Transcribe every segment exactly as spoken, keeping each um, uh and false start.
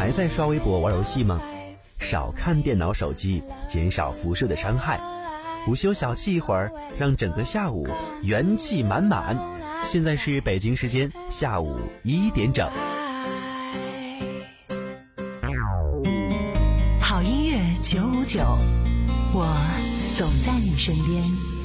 还在刷微博玩游戏吗？少看电脑手机，减少辐射的伤害。午休小憩一会儿，让整个下午元气满满。现在是北京时间下午一点整。 好音乐九五九，我总在你身边。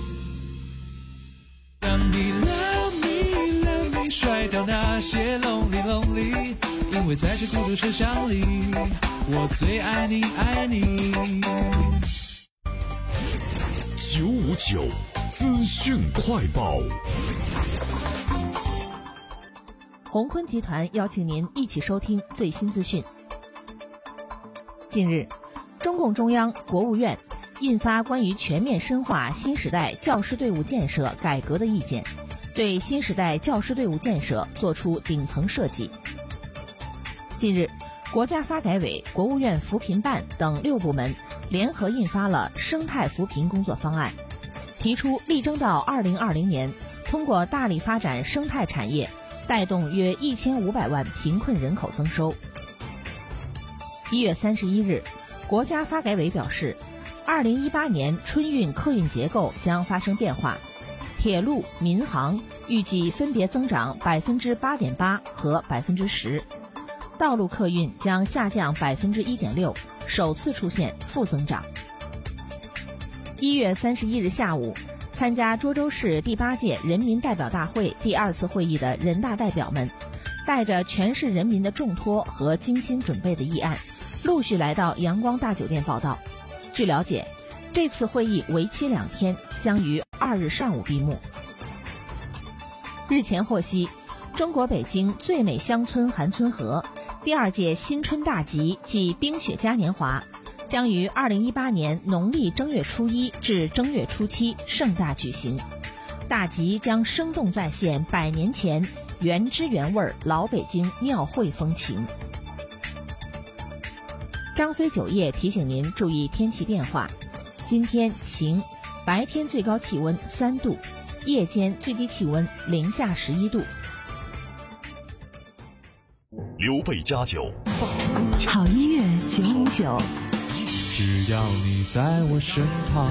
让你 love me love me 甩掉那些 lonely lonely， 因为在这孤独车厢里，我最爱你爱你。 九五九资讯快报。 宏坤集团邀请您一起收听最新资讯。近日，中共中央、国务院印发关于全面深化新时代教师队伍建设改革的意见，对新时代教师队伍建设作出顶层设计。近日，国家发改委、国务院扶贫办等六部门联合印发了生态扶贫工作方案，提出力争到二零二零年，通过大力发展生态产业，带动约一千五百万贫困人口增收。一月三十一日，国家发改委表示，二零一八年春运客运结构将发生变化，铁路、民航预计分别增长百分之八点八和百分之十，道路客运将下降百分之一点六，首次出现负增长。一月三十一日下午，参加涿州市第八届人民代表大会第二次会议的人大代表们，带着全市人民的重托和精心准备的议案，陆续来到阳光大酒店报道。据了解，这次会议为期两天，将于二日上午闭幕。日前获悉，中国北京最美乡村韩村河第二届新春大集暨冰雪嘉年华将于二零一八年农历正月初一至正月初七盛大举行。大集将生动再现百年前原汁原味老北京庙会风情。张飞酒业提醒您注意天气变化，今天晴，白天最高气温三度，夜间最低气温零下十一度。 刘备家酒， 好音乐九五九， 只要你在我身旁。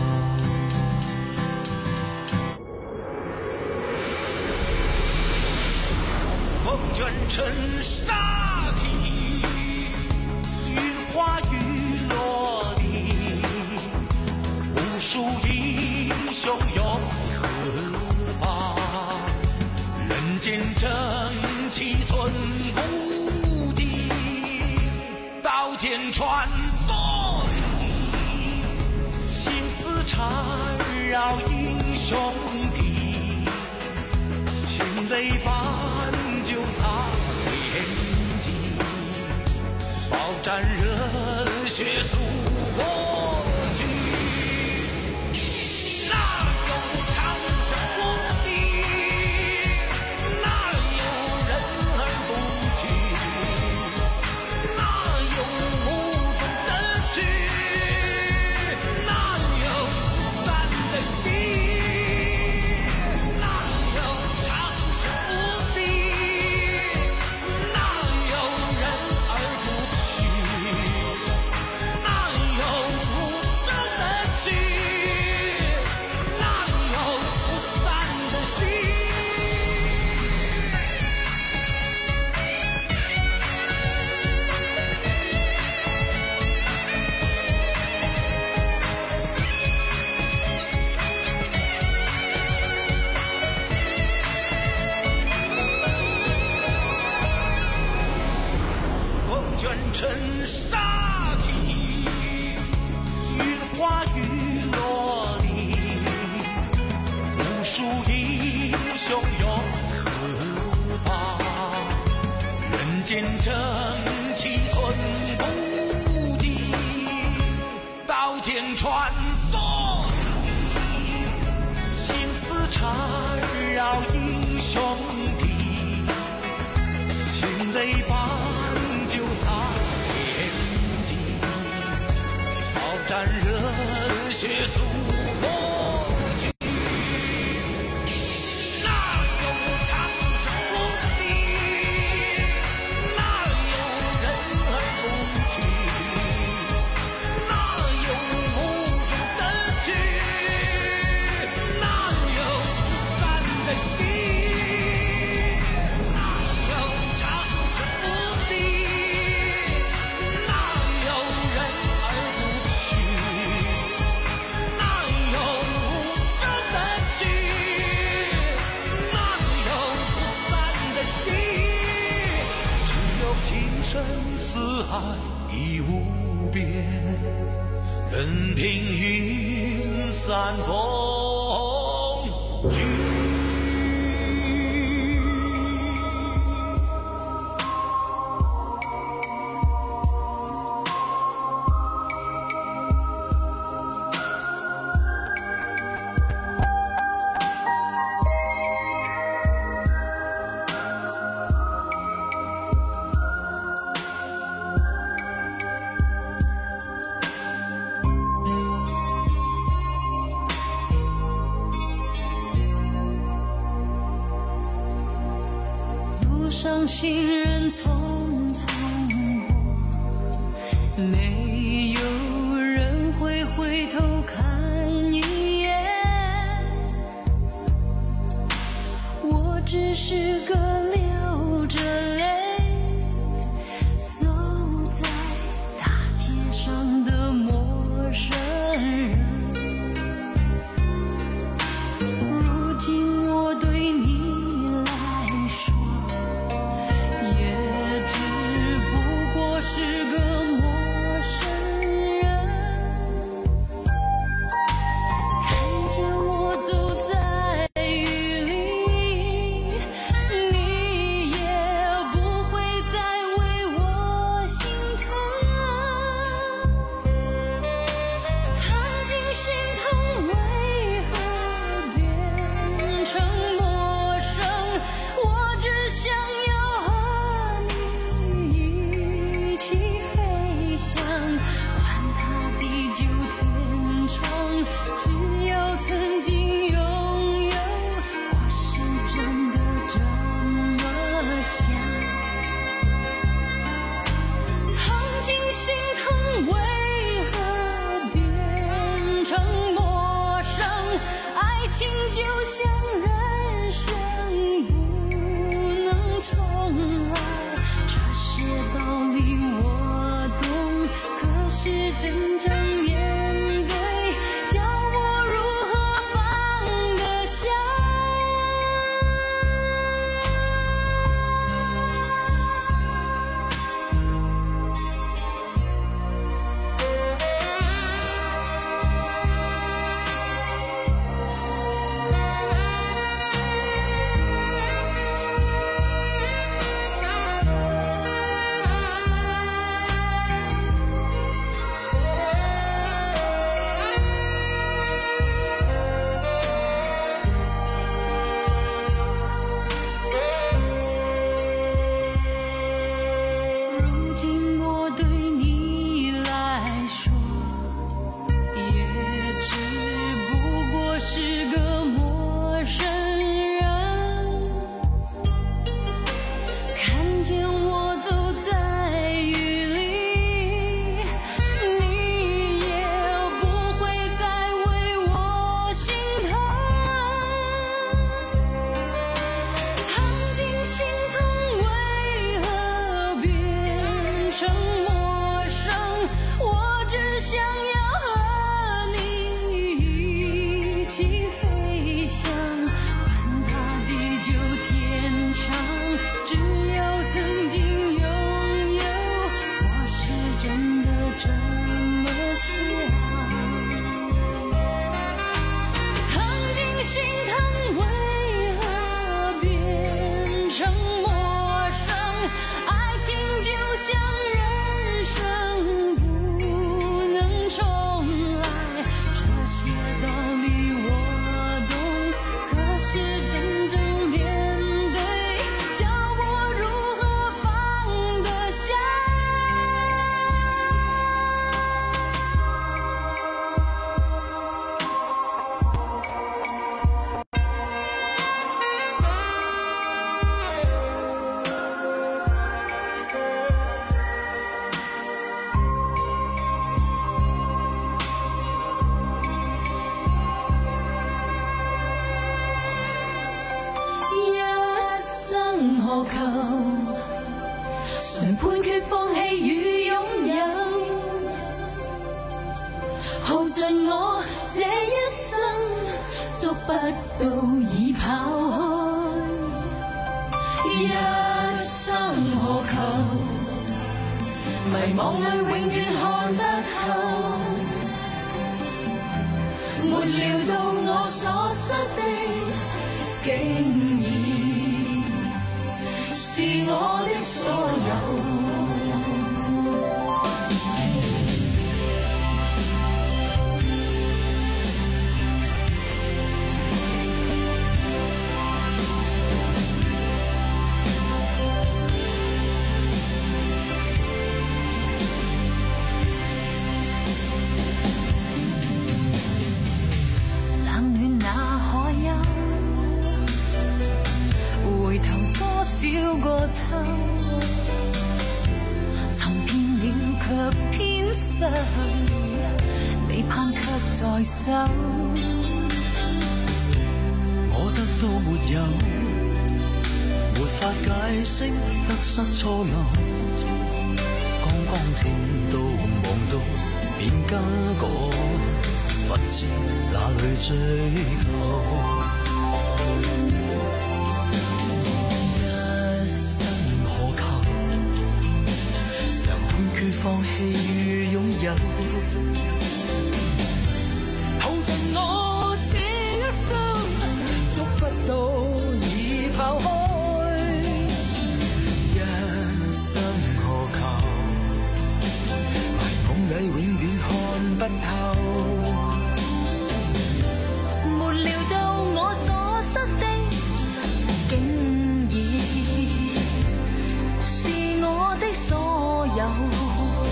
风卷尘沙起，云花雨落地，无数英雄永四方，人间正气存无尽，刀剑穿梭起，心思缠绕英雄地，情泪伴就洒天际，饱蘸热血诉过去，哪有长生不敌，哪有人而不去，哪有无中的去，哪有不散的心，哪有长生不敌，哪有人而不去，哪有无中的去，哪有不散的心。风卷尘沙起，云花雨落地，无数英雄永四方，人间正气存不尽，刀剑穿梭起，心思缠绕英雄地，情泪伴就洒天际，饱蘸热血诉过去，哪有长生不敌，哪有散风景。 上行人匆匆过，没有人会回头看一眼。我只是个流着泪走在大街上的陌生人。如今我对你是个陌生人，看见我走在雨里，你也不会再为我心疼。曾经心疼为何变成陌生，我只想要和你飞翔，管它地久天长，只要曾经拥有，我是真的这么想。曾经心疼为何变成陌生，爱情就像人生不能重来，这些道理我懂，可是真正面对，叫我如何放得下？如今我对你来说，也只不过是个陌生人。看见我走在雨里，你也不会再为我心疼。曾经心疼为何变成陌生，我只想要和你一起飞翔，管它地久天长，只要曾经拥有，我是真的这么想。曾经心疼为何变成陌生，爱情就像人生不能重来，这些道理我懂，可是真正面对，叫我如何放得下？一生何求？誰判決放棄與擁有？耗盡我這一生，捉不到已跑開。一生何求？迷惘裏永遠看不透。沒没料到我所失的，竟然是我的所有。秋，寻遍了却偏失去，未盼却在手。 我得到没有，没法解释得失错漏。剛剛聽到望到便更改，不知哪裏追究。放棄與擁有，耗盡我這一生，捉不到已拋開，一生何求？迷夢裏永遠看不透， 沒料到我所失的，竟然是我的所有。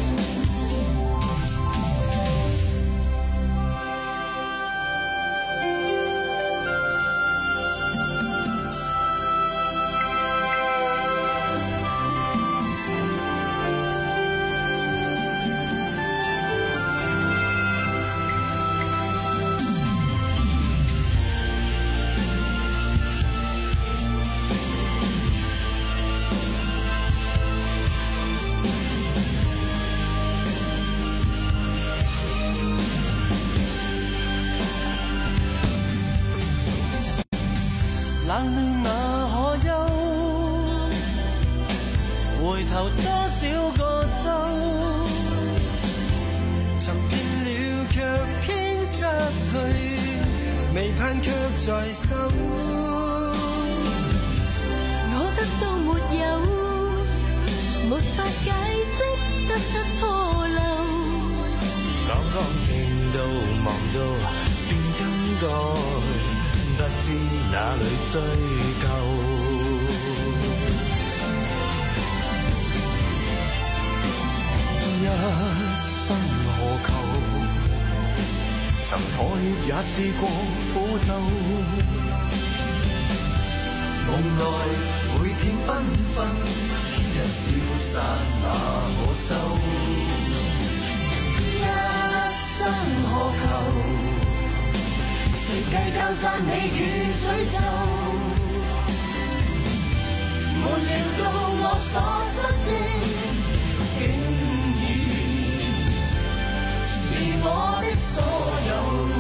冷暖那可休，回頭多少個秋，尋遍了卻偏失去，未盼卻在手。 我得到沒有，沒法解釋得失錯漏。 剛剛聽到望到便更改，不知哪裏追究，一生何求？曾妥協也試過苦鬥，夢內每天繽紛，一消散那可收？ 一生何求？誰計較讚美與詛咒？沒料到我所失的，竟然是我的所有。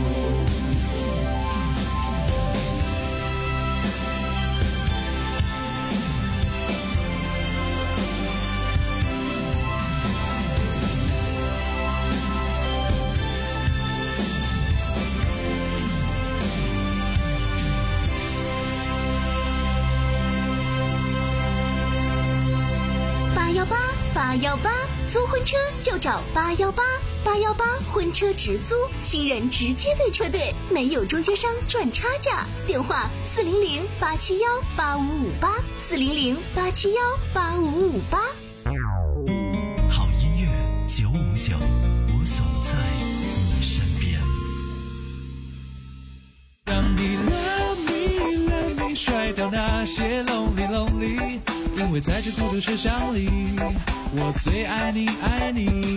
八幺八租婚车就找八幺八，八幺八婚车直租，新人直接对车队，没有中间商赚差价。电话四零零八七幺八五五八，四零零八七幺八五五八。 好音乐九五九，我总在你身边。 让你 love me love me 甩掉那些 lonely lonely， 因为在这孤独车厢里，我最爱你爱你。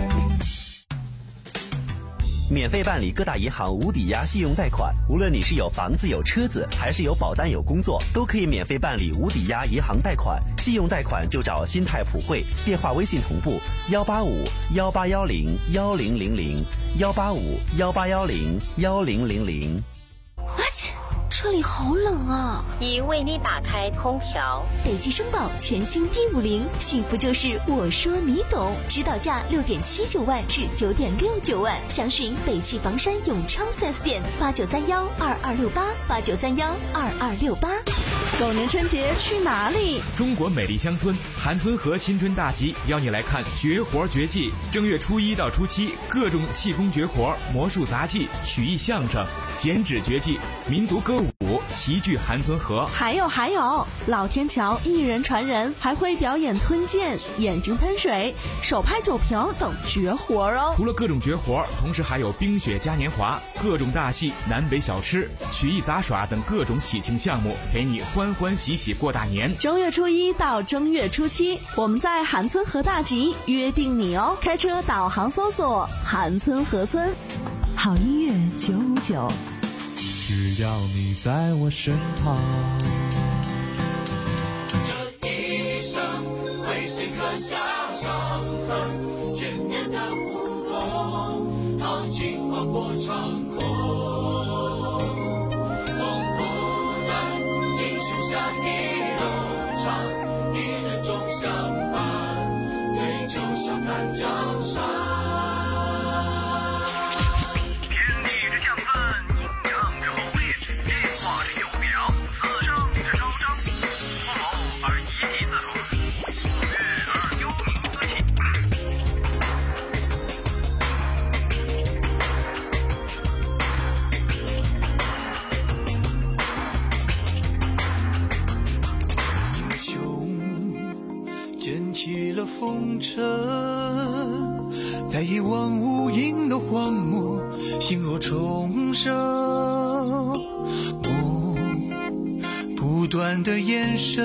免费办理各大银行无抵押信用贷款，无论你是有房子有车子，还是有保单有工作，都可以免费办理无抵押银行贷款。信用贷款就找新泰普惠，电话微信同步幺八五幺八幺零幺零零零幺八五幺八幺零幺零零零。 What？春车里好冷啊！ 已为你打开空调。 北汽声宝全新 D 五零，幸福就是我说你懂，指导价六点七九万至九点六九万，详询北汽房山永昌 四 S 店八九三幺二二六八八九三幺二二六八。 狗年春节去哪里？ 中国美丽乡村韩村河新春大集邀你来看绝活绝技。正月初一到初七，各种气功绝活、魔术杂技、曲艺相声、剪纸绝技、民族歌舞齐聚韩村河。 还有还有，老天桥一人传人，还会表演吞剑、眼睛喷水、手拍酒瓶等绝活哦。 除了各种绝活，同时还有冰雪嘉年华、各种大戏、南北小吃、曲艺杂耍等各种喜庆项目，陪你欢欢喜喜过大年。 正月初一到正月初七，我们在韩村河大集约定你哦。开车导航搜索韩村河村。 好音乐九五九， 只要你在我身旁。 这一生为谁刻下伤痕？千年的武功，豪情划破长空。梦不断，英雄下一柔肠，一人终相伴，对酒笑看江山。风尘，在一望无垠的荒漠，心若重生。梦不断的延伸，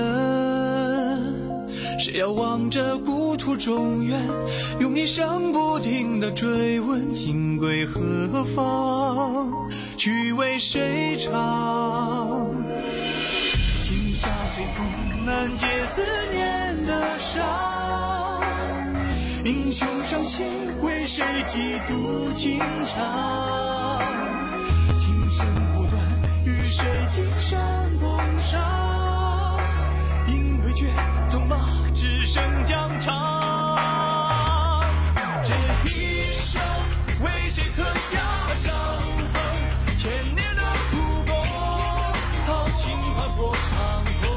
谁要望着故土中原，用一生不停的追问，今归何方，去为谁唱？今夏随风难解思念的伤，英雄伤心为谁几度情长？情深不断，与谁青山共赏？因为绝，纵马只剩疆场。这一生为谁刻下伤痕？千年的苦功，豪情划破长空。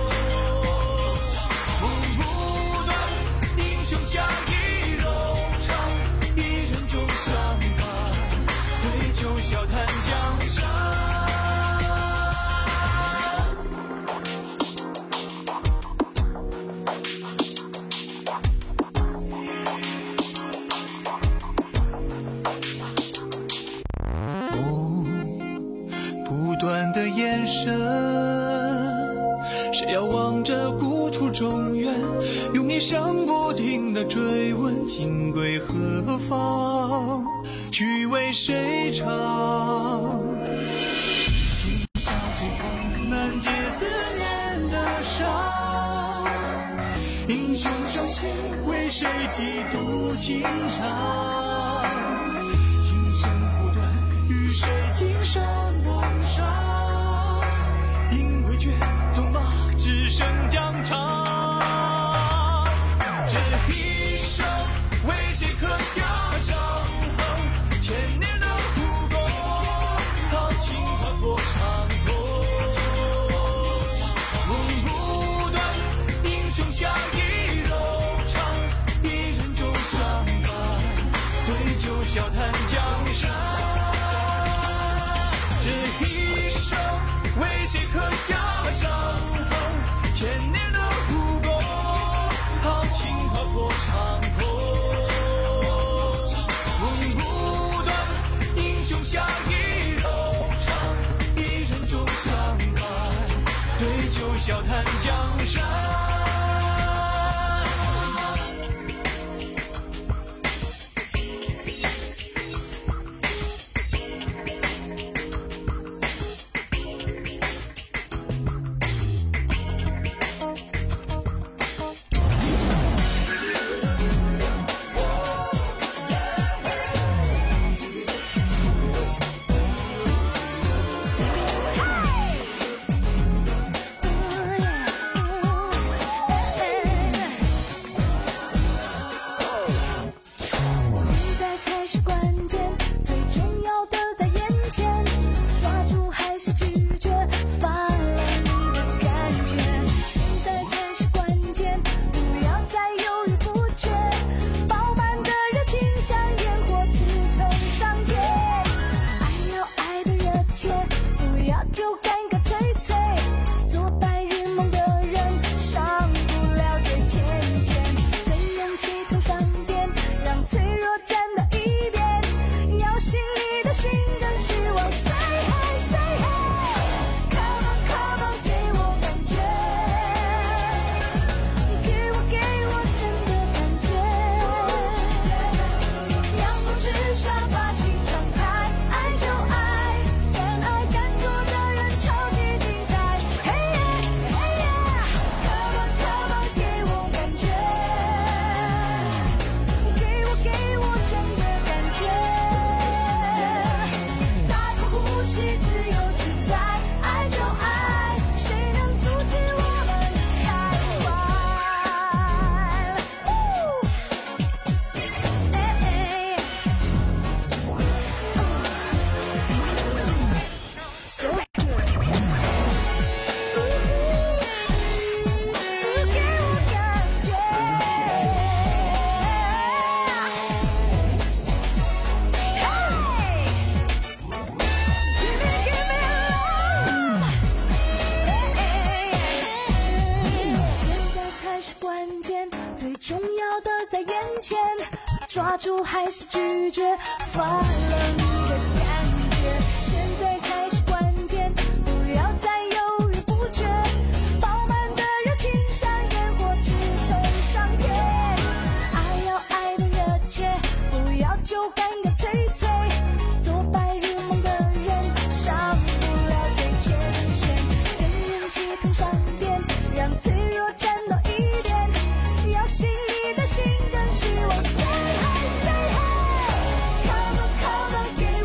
笑谈江山。梦不断的延伸，谁要望着故土中原，用一生不停的追问，今归何方，去为谁唱？今夏随风难解思念的伤，英雄伤心为谁几度情长？情深不断，与谁青山共赏？因为绝，纵马只剩疆场。这一生为谁刻下伤痕？千年的苦功，豪情划破长空。梦不断，英雄下一柔肠，一人终相伴，对酒笑谈江山。这一生为谁刻下伤痕？千年的苦功，豪情划破长空。下一柔肠，一人终相伴，对酒笑谈江山。 就干个脆脆，做白日梦的人上不了最前线，跟勇气同上电，让脆弱站到一边，要信你的心跟希望 say hi say hi come on come on 给我感觉，给我给我真的感觉，阳光之下把心敞开，爱就爱，敢爱敢做的人超级精彩，嘿耶嘿耶 come on come on 给我感觉，给我给我真的感觉，大口呼吸自由自在，爱就爱，谁能阻止我们开怀？So good，给我感觉。现在才是关键，最重要的在眼前，抓住还是拒绝，发了你的感觉。现在才是关键，不要再犹豫不决，饱满的热情像烟火直冲上天，爱要爱的热切，不要就干个脆脆，做白日梦的人上不了最前线，跟人气同上电，让脆弱站到一边，要信你的心跟希望 say hi say hi come on come on 给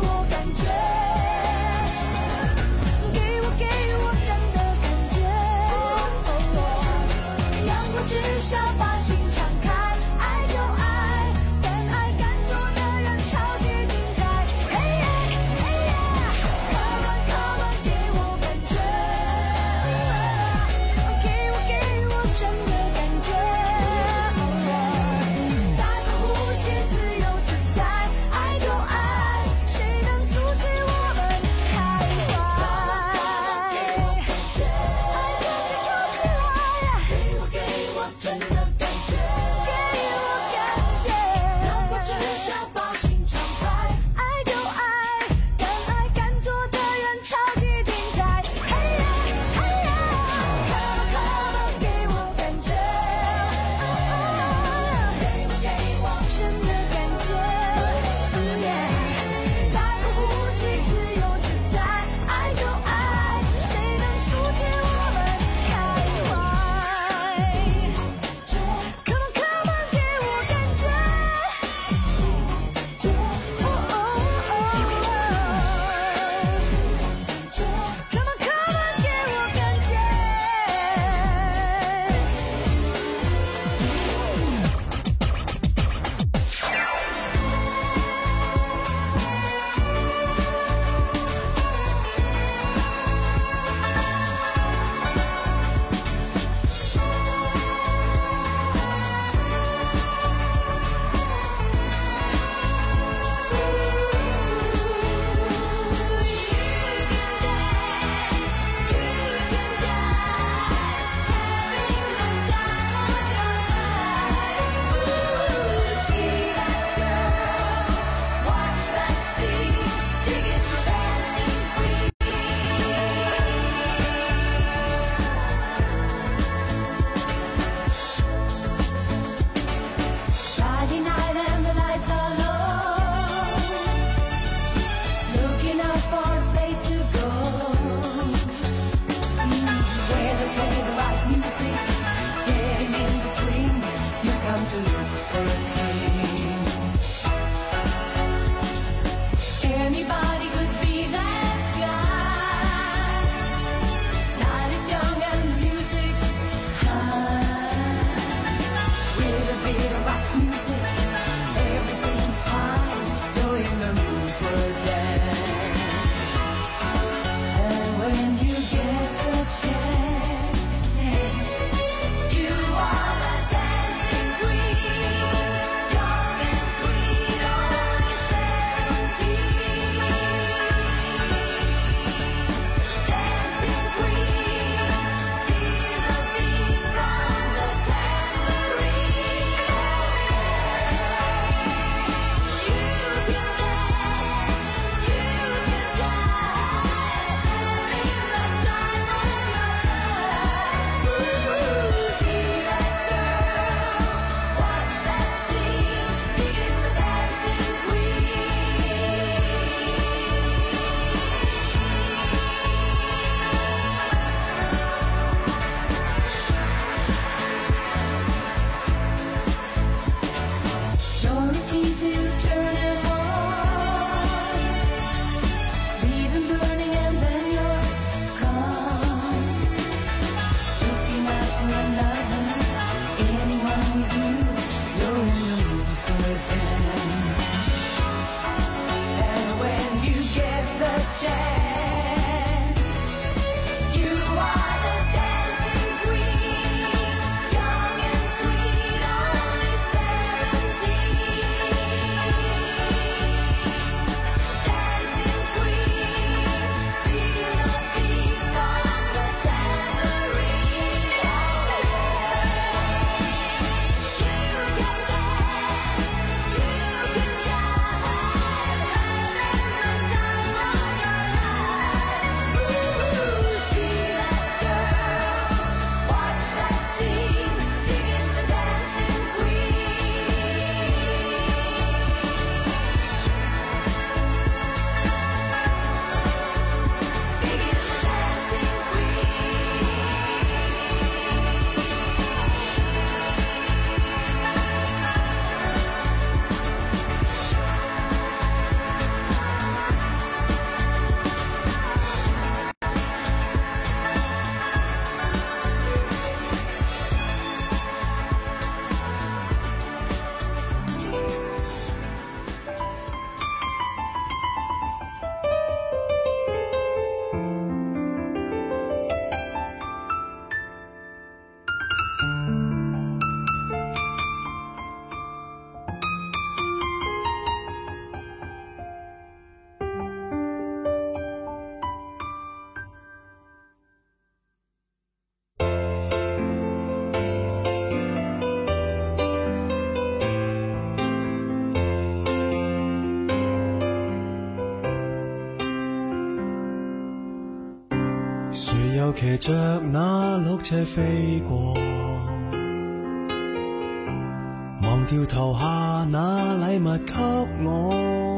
谁又骑着那鹿车飞过？忘掉投下那礼物给我，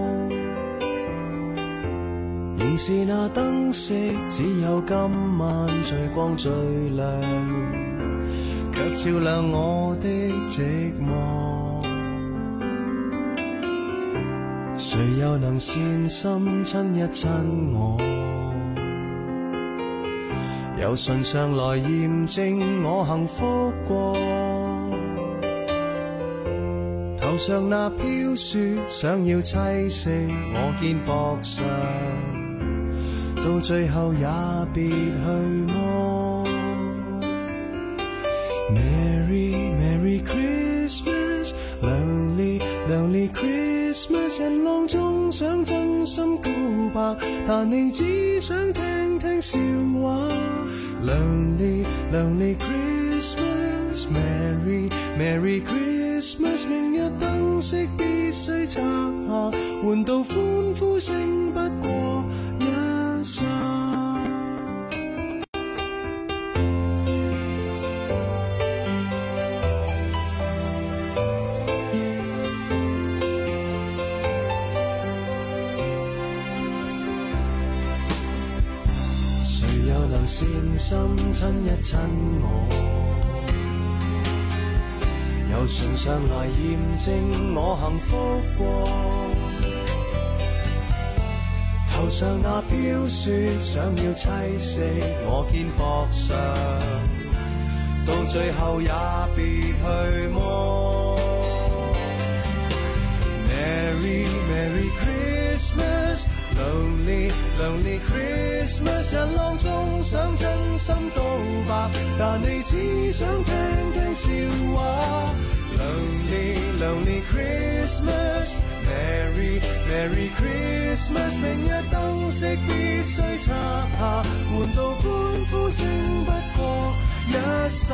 仍是那灯饰，只有今晚最光最亮，却照亮我的寂寞。谁又能善心亲一亲我？由唇上来验证我幸福过，头上那飘雪想要栖息我肩膊上，到最後也別去摸。 Merry Merry Christmas Lonely Lonely Christmas 人浪中想真心告白，但你只想聽聽笑話。 Lonely Lonely Christmas Merry Merry Christmas 明日燈飾必須拆下，換到歡呼聲不過一剎。誰又能善心親一親我？由唇上來驗證我幸福過，頭上那飄雪想要棲息我肩膊上，到最後也別去摸。 Merry Merry Christmas Lonely Lonely Christmas 人浪中想真心告白，但你只想聽聽笑話。 Lonely Lonely Christmas Merry Merry Christmas 明日燈飾必須拆下，換到歡呼聲不過一剎。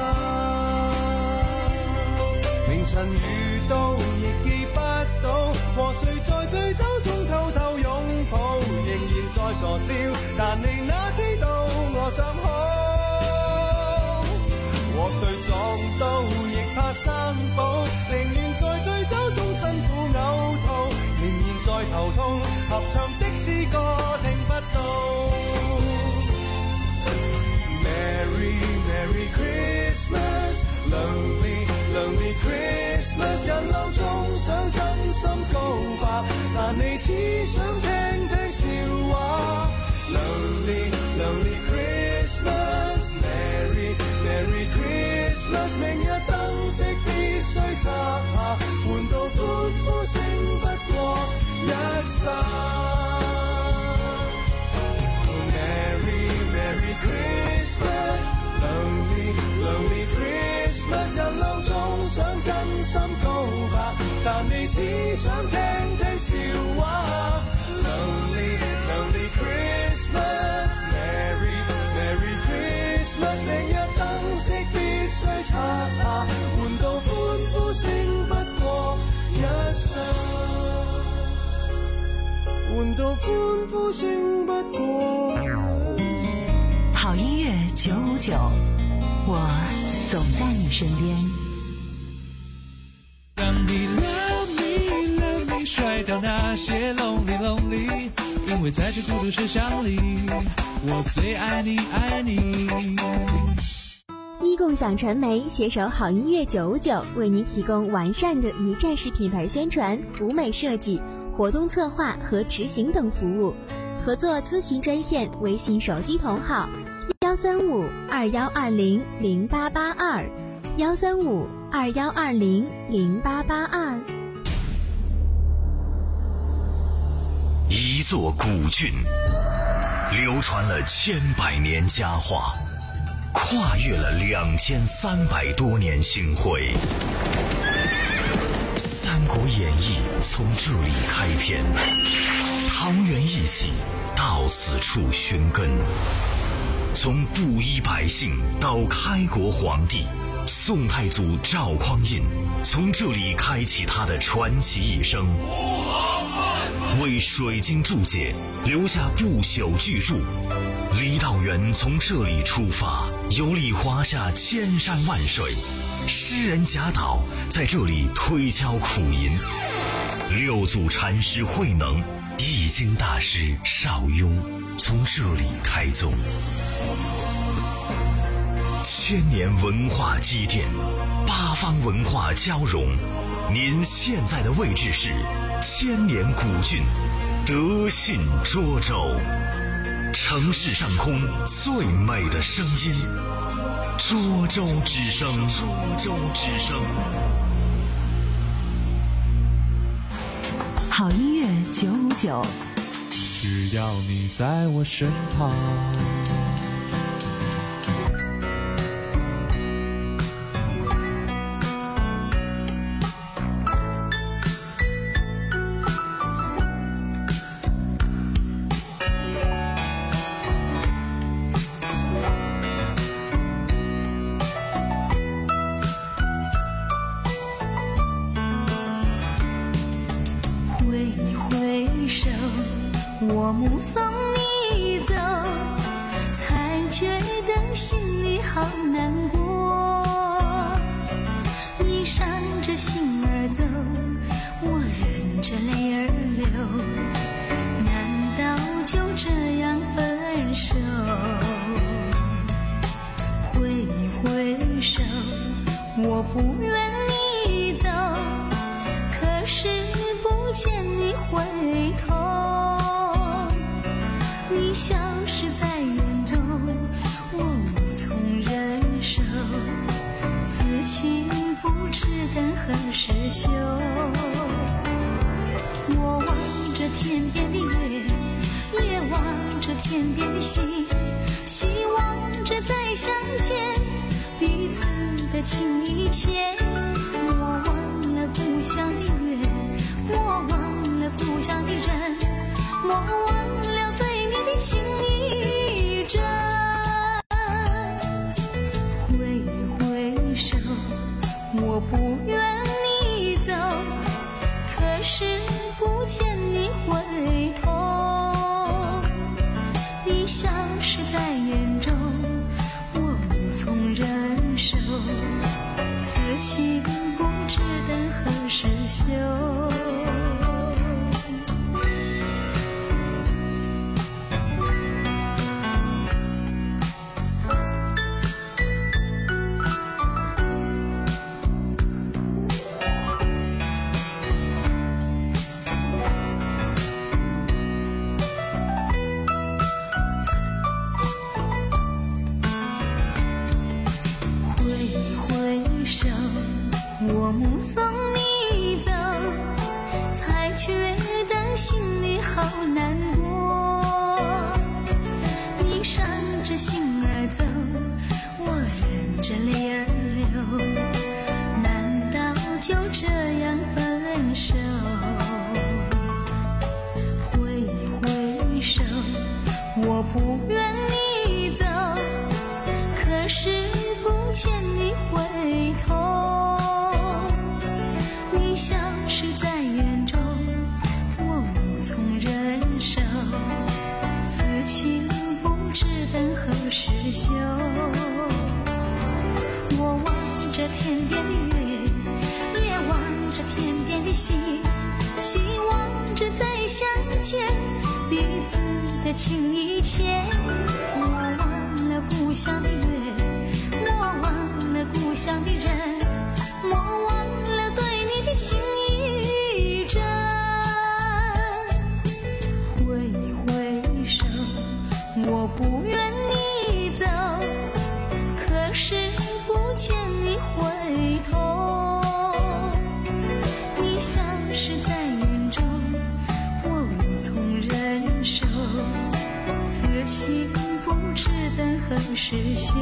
明晨遇到亦記不到，和誰在醉酒中偷偷擁抱，仍然在傻笑，但你哪知道我想好。和誰撞到亦怕生保，寧願在醉酒中辛苦嘔吐，仍然在頭痛，合唱的詩歌聽不到。Merry Merry Christmas Lonely Lonely Christmas 人浪中想真心告白，但你只想聽聽笑話。Lonely Lonely Christmas Merry Merry Christmas 明日燈飾必須拆下，換到歡呼聲不過一剎。Merry Merry Christmas Lonely Lonely Christmas 人浪中想真心告白，但你只想聽聽笑話。Lonely Lonely Christmas Merry Merry Christmas 明日燈飾必須拆下，換到歡呼聲不過一剎，換到歡呼聲不過一剎。 好音乐九五九，我总在你身边。 让你 love me love me 甩掉那些 lonely lonely， 因为在这孤独车厢里，我最爱你爱你。 一共享传媒携手好音乐九五九，为您提供完善的一站式品牌宣传、舞美设计、活动策划和执行等服务。合作咨询专线：微信手机同号幺三五二幺二零零八八二，幺三五二幺二零零八八二。 一座古郡，流传了千百年佳话，跨越了两千三百多年星辉。《三国演义》从这里开篇，桃园义气到此处寻根。从布衣百姓到开国皇帝，宋太祖赵匡胤从这里开启他的传奇一生，为水经注解留下不朽巨著。 李道元从这里出发，游历华夏千山万水，诗人贾岛在这里推敲苦吟，六祖禅师慧能、易经大师邵雍从这里开宗。千年文化积淀，八方文化交融。您现在的位置是千年古郡德信涿州，城市上空最美的声音，涿州之声。涿州之声。 好音乐九五九， 只要你在我身旁。 我目送你走，才觉得心里好难过。你闪着心儿走，我忍着泪儿流，难道就这样分手？挥一挥手，我不愿你走，可是不见你回头。你消失在眼中，我无从忍受，此情不知等何时休。我望着天边的月，也望着天边的星，希望着再相见，彼此的情意牵。我忘了故乡的月，我忘了故乡的人，我忘了对你的情意真。挥一挥手，我不愿你走，可是不见你回头。你消失在眼中，我无从忍受，此情不知等何时休。我目送你走，才觉得心里好难过。你闪着心儿走，我忍着泪儿流，难道就这样分手？挥一挥手，我不愿你走，可是不见你回头。你消失在眼中，我无从忍受，此情不知等何时休。我望着天边的月，也望着天边的星，希望着再相见，彼此的情意牵。我忘了故乡的月，我忘了故乡的人，我忘了对你的情意真。挥一挥手，我不愿你走，可是不见你回头。你消失在眼中，我无从忍受，此情不知等何时休。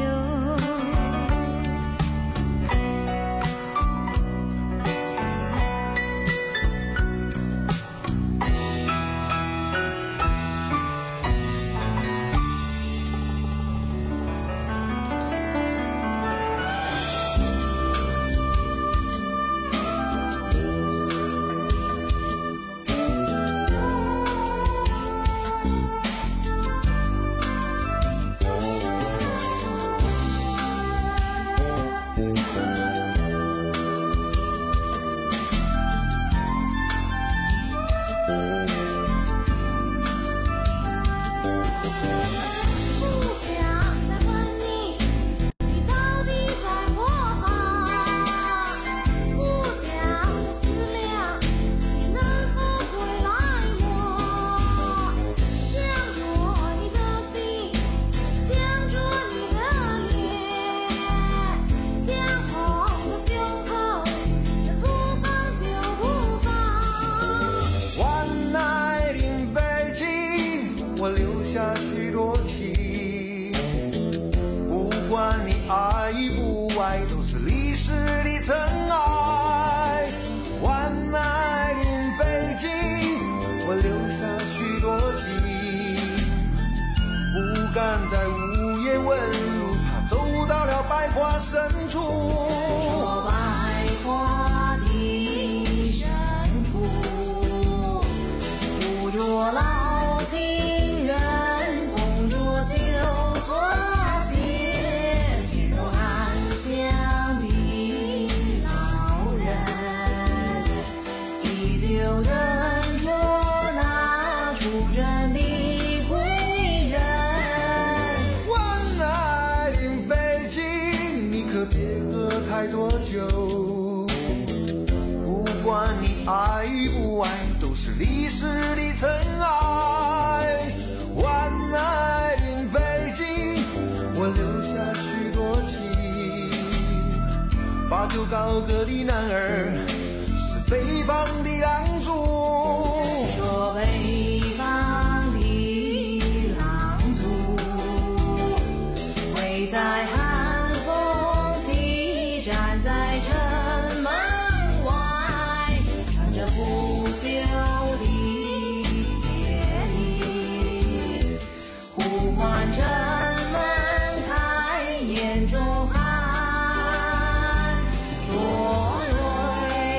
爱都是历史的尘埃。One night in 北京，我留下许多记忆，不敢在午夜问路，怕走到了百花深处。 说百花的深处，住着老情人，风着秋所写，面容安详的老人，依旧等着那出征的归人。 One night in 北京，你可别喝太多酒，不管你爱与不爱，都是历史的尘埃。One night in 北京，我留下许多记忆，把酒高歌的男儿是北方的狼族。 说北方的狼族，会在寒风起，站在城门外，穿着不朽的夜衣，呼唤城门开，眼中含着泪。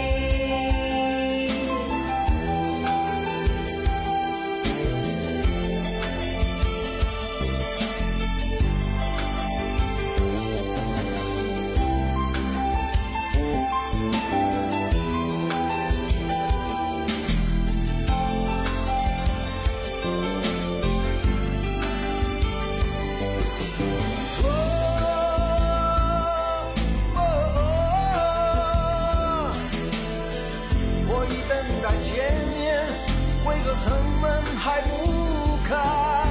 我已等待千年，为何城门还不开？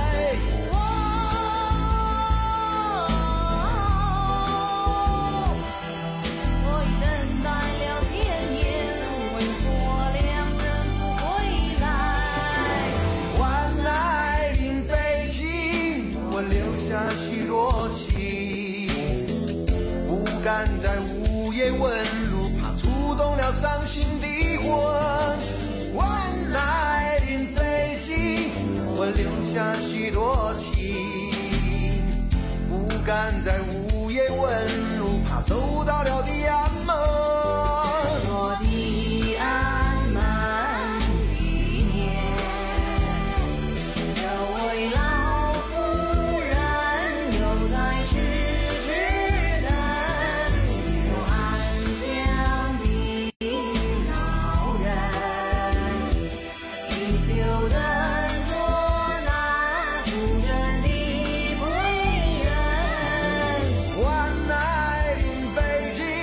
我已等待了千年，为何两人不回来 ？One night in 北京，我留下许多记忆，不敢在午夜问路，怕触动了伤心的魂。One night in 北京，我留下许多记忆，不敢在午夜问路，怕走到了地安门。 说地安门里面有位老妇人，又在痴痴等，面容安详的老人，依旧等着那出征的归人。 One night in 北京，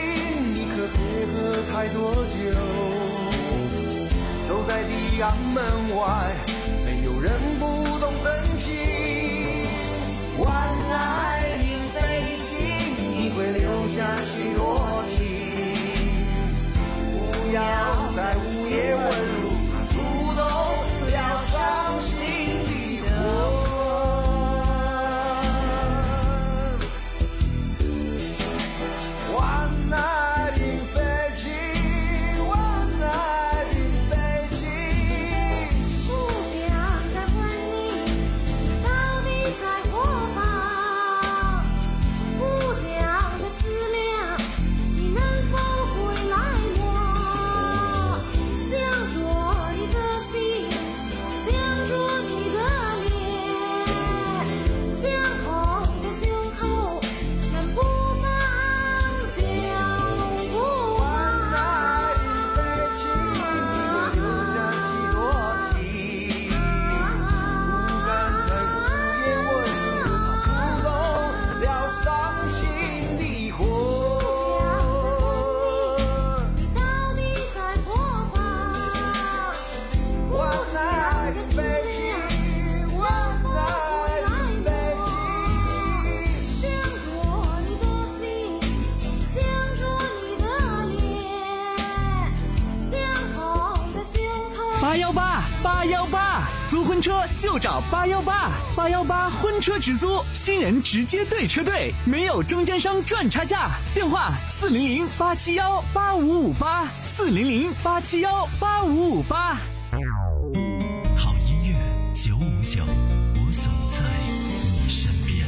八幺八八幺八，租婚车就找八幺八八幺八婚车直租，新人直接对车队，没有中间商赚差价。电话四零零八七幺八五五八，四零零八七幺八五五八。 好音乐九五九，我总在你身边。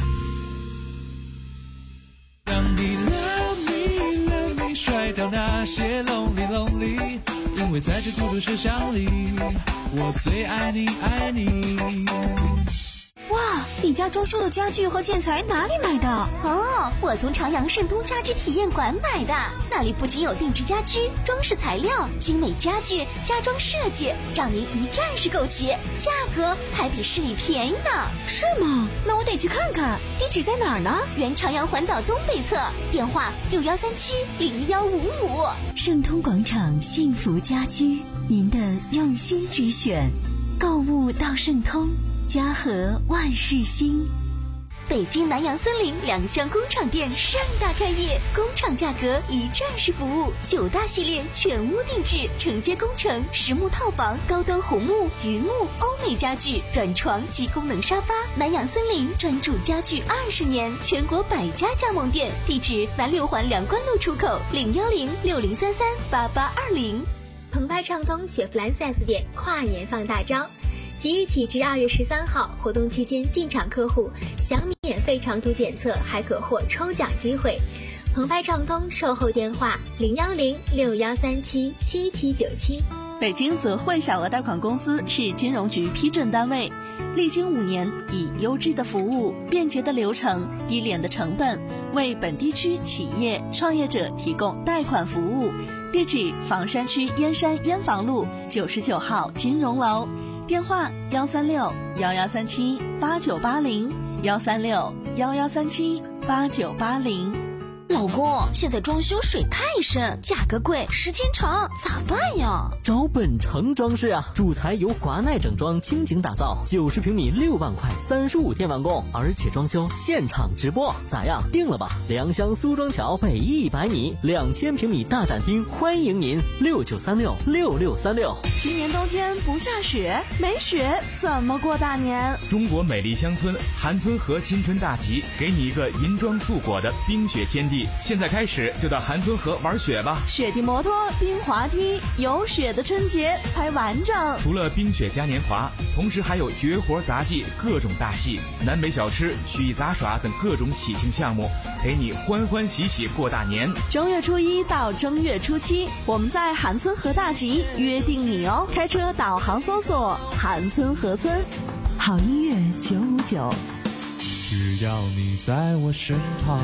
让你 love me love me 甩掉那些 lonely lonely， 因为在这孤独车厢里，我最爱你爱你。 哇，你家装修的家具和建材哪里买的？ 哦，我从长阳盛通家居体验馆买的，那里不仅有定制家居、装饰材料、精美家具、家装设计，让您一站式购齐，价格还比市里便宜呢。 是吗？那我得去看看。地址在哪儿呢？ 原长阳环岛东北侧，电话六幺三七零幺五五。 盛通广场幸福家居，您的用心之选，购物到盛通，家和万事兴。 北京南阳森林两厢工厂店盛大开业，工厂价格一站式服务，九大系列全屋定制，承接工程、实木套房、高端红木、榆木、欧美家具、软床及功能沙发。南阳森林专注家具二十年，全国百家加盟店，地址南六环梁关路出口，零幺零六零三三八八二零。 澎湃畅通雪佛兰 四 S 店跨年放大招。即日起至二月十三号，活动期间进场客户享免费长途检测，还可获抽奖机会。澎湃畅通售后电话零幺零六幺三七七七九七。 北京泽汇小额贷款公司是金融局批准单位，历经五年，以优质的服务、便捷的流程、低廉的成本，为本地区企业创业者提供贷款服务。地址：房山区燕山燕房路九十九号金融楼。电话幺三六幺幺三七八九八零，幺三六幺幺三七八九八零。 老公，现在装修水太深，价格贵，时间长，咋办呀？ 找本城装饰啊，主材由华奈整装倾情打造，九十平米六万块，三十五天完工，而且装修现场直播，咋样？定了吧？良乡苏庄桥北一百米，两千平米大展厅，欢迎您，六九三六六六三六。 今年冬天不下雪，没雪怎么过大年？ 中国美丽乡村韩村河新春大集，给你一个银装素裹的冰雪天地。现在开始就到韩村河玩雪吧， 雪地摩托、冰滑梯，有雪的春节才完整。 除了冰雪嘉年华，同时还有绝活杂技、各种大戏、南北小吃、曲艺杂耍等各种喜庆项目，陪你欢欢喜喜过大年。 正月初一到正月初七，我们在韩村河大集约定你哦。开车导航搜索韩村河村。 好音乐九五九， 只要你在我身旁。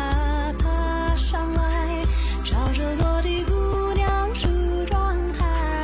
照着我的姑娘梳妆台。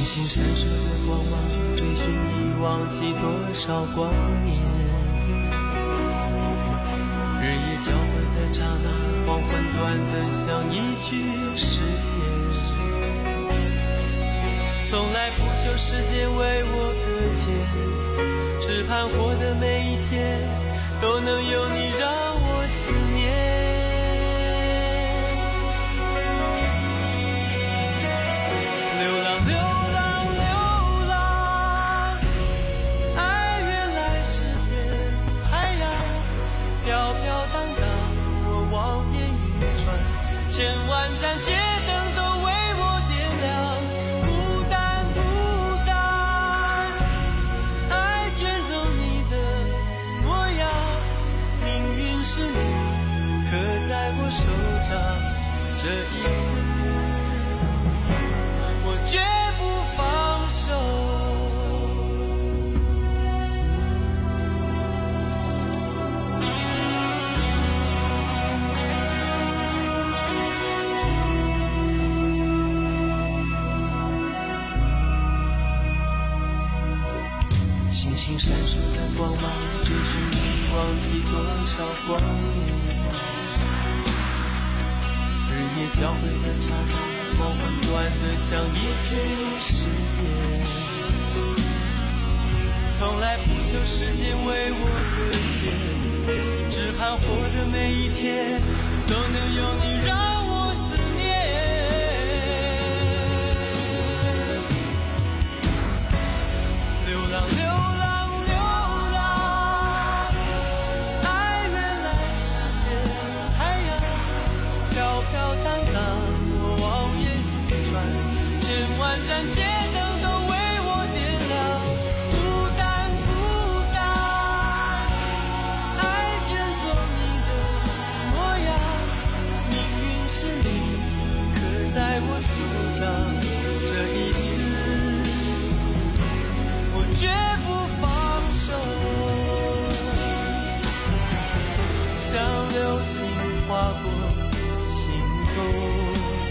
星闪烁的光芒，追寻已忘记多少光年。日夜交汇的刹那，黄昏短得像一句誓言。从来不求时间为我搁浅，只盼活的每一天都能有你让我思念。千万盏街灯都为我点亮，孤单孤单，爱卷走你的模样，命运是你刻在我手掌，这一次我绝不放手。星闪烁的光芒，追寻你忘记多少光年。日夜交汇的刹那，黄昏短得像一句誓言。从来不求时间为我搁浅，只盼活的每一天都能有你让我思念。流浪流浪盏街灯都为我点亮，孤单孤单，爱卷走你的模样，命运是你刻在我手掌，这一次我绝不放手。像流星划过心头，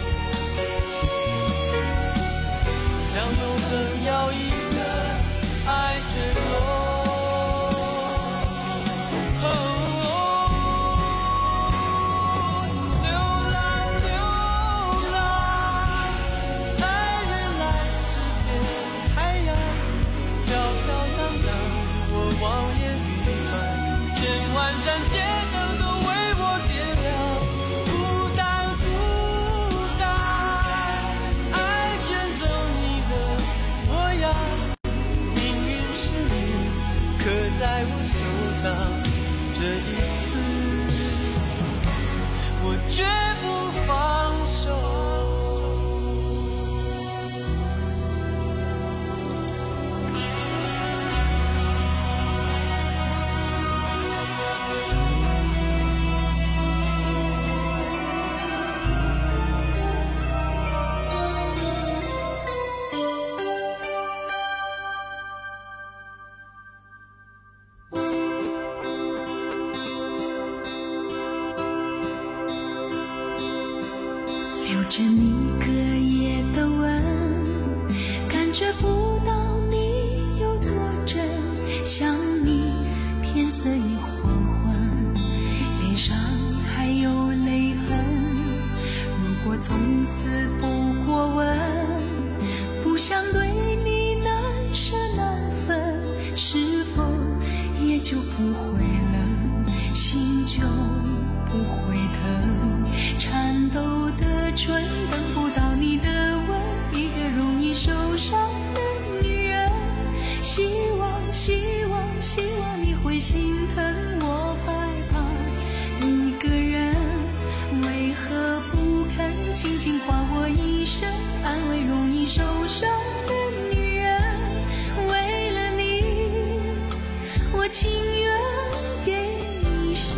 像永恒摇曳的爱坠落。哦流浪流浪，爱原来是片海洋，飘飘荡荡，我望眼欲穿，千万盏街灯都为我点亮。孤单孤单，爱卷走命运是你刻在我手掌，这一次我绝不放手。 留着你隔夜的吻，感觉不到你有多真，想你天色已黄昏，脸上还有泪痕。如果从此不过问，不想对你难舍难分，是否也就不会冷，心就不会疼，颤抖的唇等不到你的吻，一个容易受伤的女人，希望希望希望你会心疼我害怕一个人，为何不肯轻轻唤我一声，安慰容易受伤的女人，为了你我情愿给你生。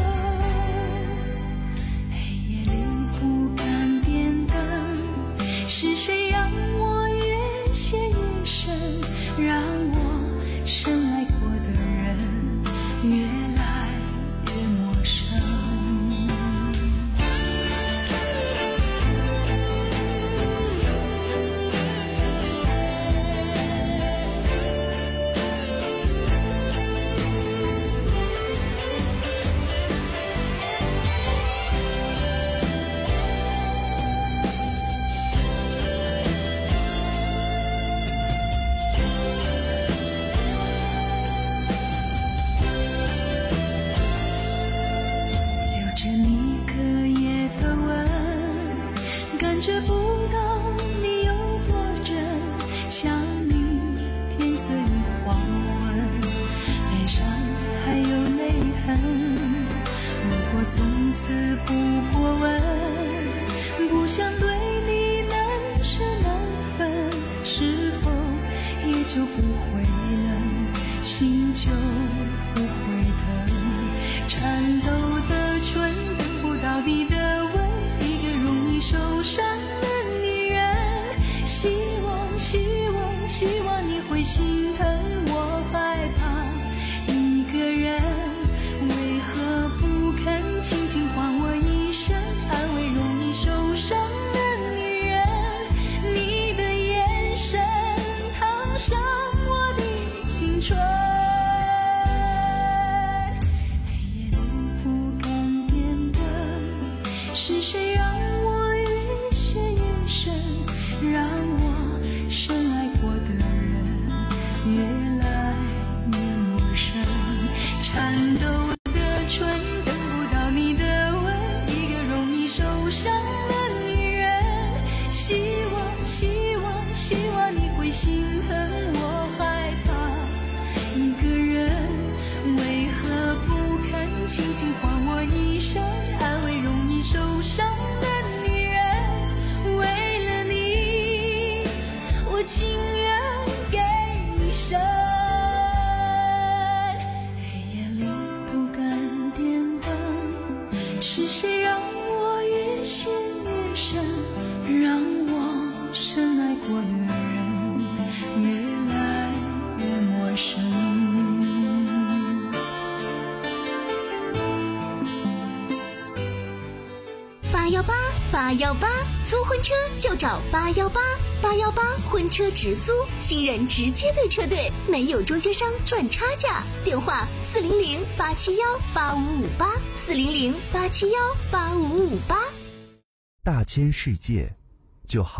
是谁让我越陷越深，让我深爱过的人越来越陌生。 此不过问，不想对你难舍难分，是否也就不会冷，心就不会疼。颤抖的唇等不到你的吻，一个容易受伤的女人。希望希望希望你会心疼我，害怕一个人，为何不肯轻轻唤我一声，安慰容易受伤的女人。你的眼神烫伤我的青春，黑夜里不敢点灯，是谁让我越陷越深，让我深爱过的人越来越陌生。颤抖的唇等不到你的吻，一个容易受伤的女人。希望希望希望你会心疼我，害怕一个人，为何不肯轻轻唤我一声，安慰容易受伤的女人。为了你，我情愿给一生。黑夜里不敢点灯，是谁让我越陷越深，让我深爱过的人越来越陌生。 八幺八八幺八，租婚车就找八幺八八幺八婚车直租，新人直接对车队，没有中间商赚差价。电话四零零八七幺八五五八，四零零八七幺八五五八。 大千世界，就好